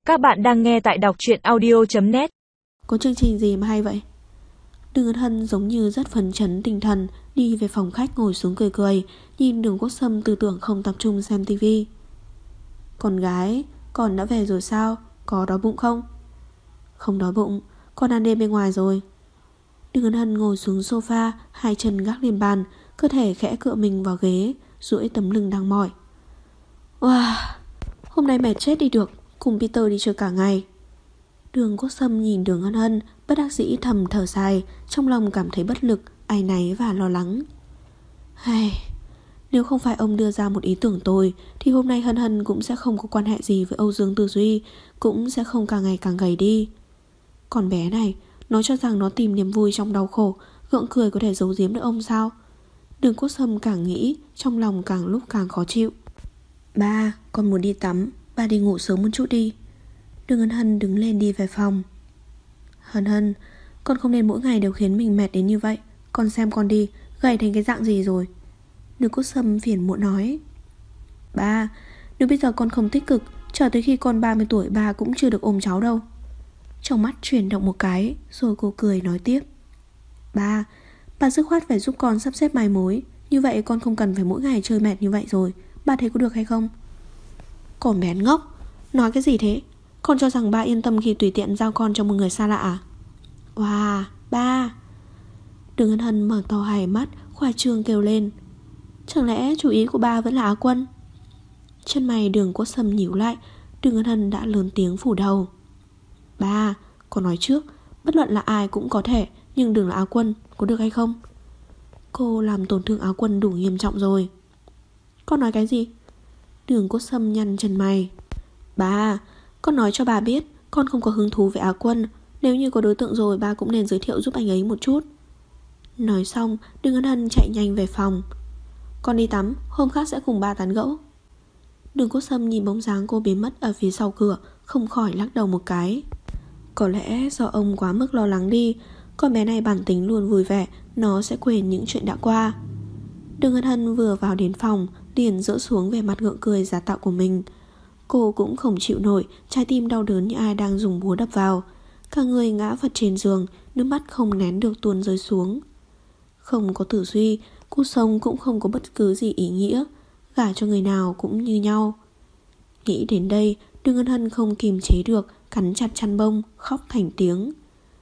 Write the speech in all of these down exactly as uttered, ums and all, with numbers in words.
Các bạn đang nghe tại đọc truyện audio chấm net. Có chương trình gì mà hay vậy? Đường Ân Hân giống như rất phấn chấn tinh thần, đi về phòng khách ngồi xuống cười cười, nhìn Đường Quốc Sâm tư tưởng không tập trung xem tivi. Con gái, con đã về rồi sao? Có đói bụng không? Không đói bụng, con ăn đêm bên ngoài rồi. Đường Ân Hân ngồi xuống sofa, hai chân gác lên bàn, cơ thể khẽ cựa mình vào ghế, duỗi tấm lưng đang mỏi. Wow, hôm nay mệt chết đi được, cùng Peter đi chơi cả ngày. Đường Quốc Sâm nhìn Đường Ân Hân, bất đắc dĩ thầm thở dài, trong lòng cảm thấy bất lực, áy náy và lo lắng. Hay, nếu không phải ông đưa ra một ý tưởng tồi, thì hôm nay Hân Hân cũng sẽ không có quan hệ gì với Âu Dương Tử Duy, cũng sẽ không càng ngày càng gầy đi. Còn bé này, nó cho rằng nó tìm niềm vui trong đau khổ, gượng cười có thể giấu giếm được ông sao? Đường Quốc Sâm càng nghĩ, trong lòng càng lúc càng khó chịu. Ba, con muốn đi tắm, ba đi ngủ sớm một chút đi. Đường Ân Hân đứng lên đi về phòng. Hân Hân, con không nên mỗi ngày đều khiến mình mệt đến như vậy. Con xem con đi, gầy thành cái dạng gì rồi. Đường Quốc Sâm phiền muộn nói. Ba, nếu bây giờ con không tích cực, chờ tới khi con ba mươi tuổi ba cũng chưa được ôm cháu đâu. Trong mắt chuyển động một cái, rồi cô cười nói tiếp. Ba, ba dứt khoát phải giúp con sắp xếp mai mối, như vậy con không cần phải mỗi ngày chơi mệt như vậy rồi. Ba thấy có được hay không? Còn bé ngốc, nói cái gì thế? Con cho rằng ba yên tâm khi tùy tiện giao con cho một người xa lạ à? Wow, ba. Đường Ân Hân mở to hai mắt, khoa trương kêu lên. Chẳng lẽ chủ ý của ba vẫn là Á Quân? Chân mày Đường Quốc Sâm nhíu lại. Đường Ân Hân đã lớn tiếng phủ đầu. Ba, con nói trước, bất luận là ai cũng có thể, nhưng đừng là Á Quân, có được hay không? Cô làm tổn thương Á Quân đủ nghiêm trọng rồi. Con nói cái gì? Đường Quốc Sâm nhăn chân mày. Ba, con nói cho bà biết, con không có hứng thú với Á Quân. Nếu như có đối tượng rồi, ba cũng nên giới thiệu giúp anh ấy một chút. Nói xong, Đường Ân Hân chạy nhanh về phòng. Con đi tắm, hôm khác sẽ cùng ba tán gẫu. Đường Quốc Sâm nhìn bóng dáng cô biến mất ở phía sau cửa, không khỏi lắc đầu một cái. Có lẽ do ông quá mức lo lắng đi, con bé này bản tính luôn vui vẻ, nó sẽ quên những chuyện đã qua. Đường Ân Hân vừa vào đến phòng, liền dỡ xuống về mặt ngượng cười giả tạo của mình. Cô cũng không chịu nổi, trái tim đau đớn như ai đang dùng búa đập vào. Cả người ngã vật trên giường, nước mắt không nén được tuôn rơi xuống. Không có Tử Duy, cuộc sống cũng không có bất cứ gì ý nghĩa. Gả cho người nào cũng như nhau. Nghĩ đến đây, Đường Ân Hân không kìm chế được, cắn chặt chăn bông, khóc thành tiếng.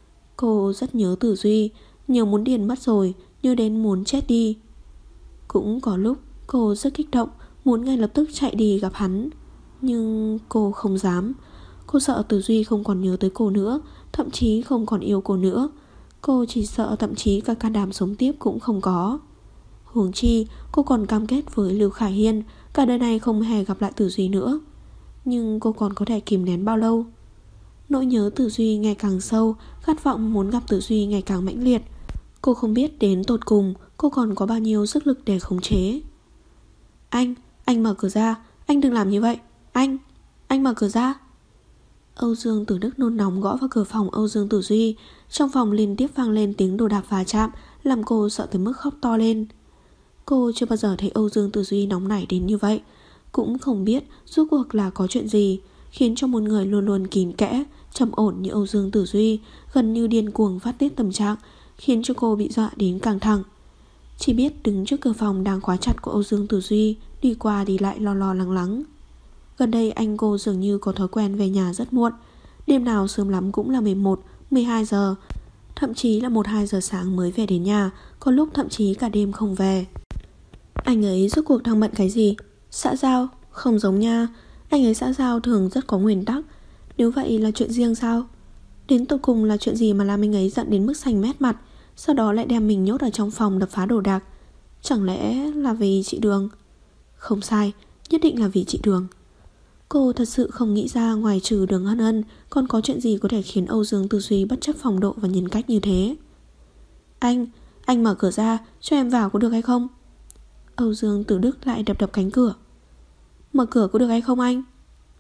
Cô rất nhớ Tử Duy, nhớ muốn điên mất rồi, nhớ đến muốn chết đi. Cũng có lúc cô rất kích động, muốn ngay lập tức chạy đi gặp hắn. Nhưng cô không dám. Cô sợ Tử Duy không còn nhớ tới cô nữa, thậm chí không còn yêu cô nữa. Cô chỉ sợ thậm chí cả can đảm sống tiếp cũng không có. Huống chi cô còn cam kết với Lưu Khải Hiên, cả đời này không hề gặp lại Tử Duy nữa. Nhưng cô còn có thể kìm nén bao lâu? Nỗi nhớ Tử Duy ngày càng sâu, khát vọng muốn gặp Tử Duy ngày càng mãnh liệt. Cô không biết đến tột cùng cô còn có bao nhiêu sức lực để khống chế. Anh, anh mở cửa ra, anh đừng làm như vậy. Anh, anh mở cửa ra. Âu Dương Tử Đức nôn nóng gõ vào cửa phòng Âu Dương Tử Duy. Trong phòng liên tiếp vang lên tiếng đồ đạc va chạm, làm cô sợ tới mức khóc to lên. Cô chưa bao giờ thấy Âu Dương Tử Duy nóng nảy đến như vậy. Cũng không biết rốt cuộc là có chuyện gì khiến cho một người luôn luôn kín kẽ, trầm ổn như Âu Dương Tử Duy gần như điên cuồng phát tiết tâm trạng, khiến cho cô bị dọa đến căng thẳng. Chỉ biết đứng trước cửa phòng đang khóa chặt của Âu Dương Tử Duy, đi qua đi lại lo lo lắng lắng. Gần đây anh cô dường như có thói quen về nhà rất muộn. Đêm nào sớm lắm cũng là mười một, mười hai giờ, thậm chí là một hai giờ sáng mới về đến nhà, có lúc thậm chí cả đêm không về. Anh ấy rốt cuộc đang bận cái gì? Xã giao? Không giống nha. Anh ấy xã giao thường rất có nguyên tắc. Nếu vậy là chuyện riêng sao? Đến tột cùng là chuyện gì mà làm anh ấy giận đến mức xanh mét mặt, sau đó lại đem mình nhốt ở trong phòng đập phá đồ đạc? Chẳng lẽ là vì chị Đường? Không sai, nhất định là vì chị Đường. Cô thật sự không nghĩ ra ngoài trừ Đường Ân Hân còn có chuyện gì có thể khiến Âu Dương Tử Duy bất chấp phong độ và nhân cách như thế. Anh, anh mở cửa ra, cho em vào có được hay không? Âu Dương Tử Đức lại đập đập cánh cửa. Mở cửa có được hay không anh?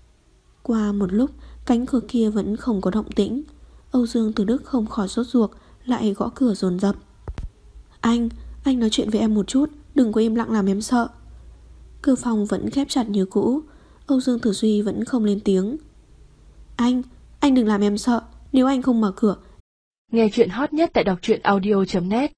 Qua một lúc, cánh cửa kia vẫn không có động tĩnh. Âu Dương Tử Đức không khỏi sốt ruột, lại gõ cửa dồn dập. Anh, anh nói chuyện với em một chút, đừng có im lặng làm em sợ. Cửa phòng vẫn khép chặt như cũ. Âu Dương Tử Duy vẫn không lên tiếng. Anh, anh đừng làm em sợ. Nếu anh không mở cửa. Nghe chuyện hot nhất tại đọc truyện audio chấm net.